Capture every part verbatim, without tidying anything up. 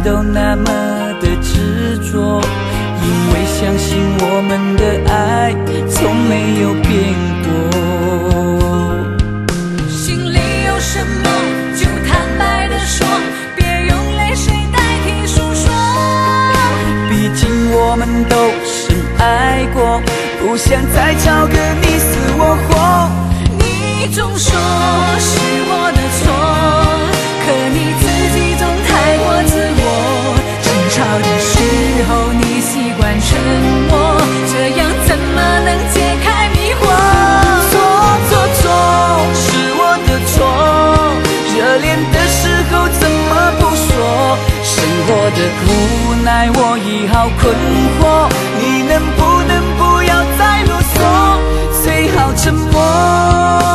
都那么的执着，因为相信我们的爱从没有变过。 心里有什么就坦白地说，别用泪水代替诉说。 毕竟我们都深爱过，不想再吵个你死我活。 你总说是我的错，可你自己总太过自我。争吵的时候你习惯沉默，这样怎么能解开迷惑？ 错错错，是我的错，热恋的时候怎么不说？生活的无奈我已好困惑，你能不能不要再啰嗦，最好沉默。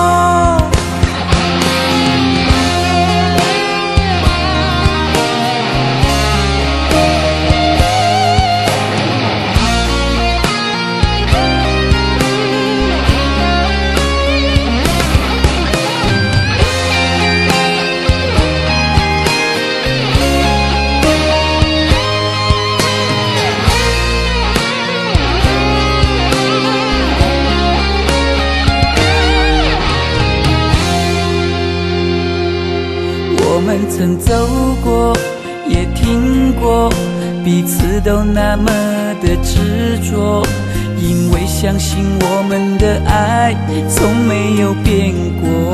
我们曾走过，也听过，彼此都那么的执着，因为相信我们的爱从没有变过。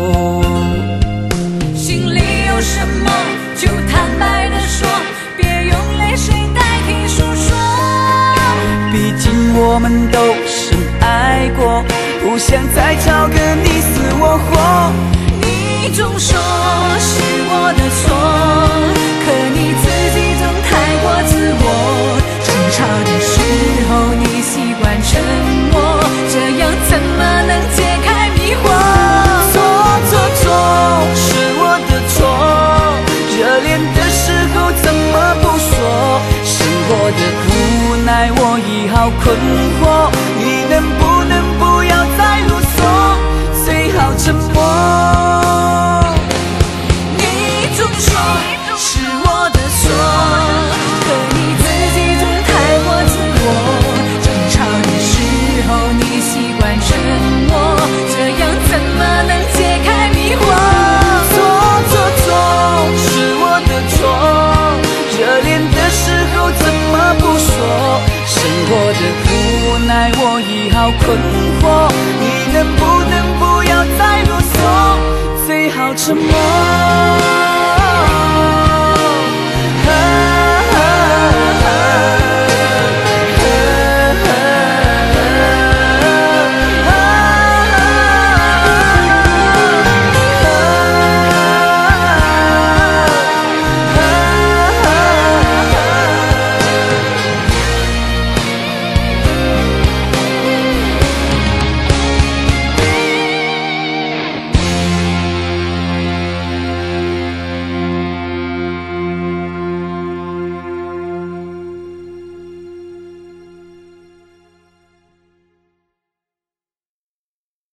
心里有什么就坦白地说，别用泪水代替诉说。 毕竟我们都深爱过，不想再吵个你死我活。 你总说是我的错，可你自己总太过自我。争吵的时候你习惯沉默，这样怎么能解开迷惑？ 错错错，是我的错，热恋的时候怎么不说？生活的无奈我已好困惑，你能不能不要再啰嗦，最好沉默。 是我的错，可你自己总太过自我。争吵的时候你习惯沉默，这样怎么能解开迷惑？ 错错错，是我的错，热恋的时候怎么不说？生活的无奈我已好困惑，你能不能不要再啰嗦，最好沉默。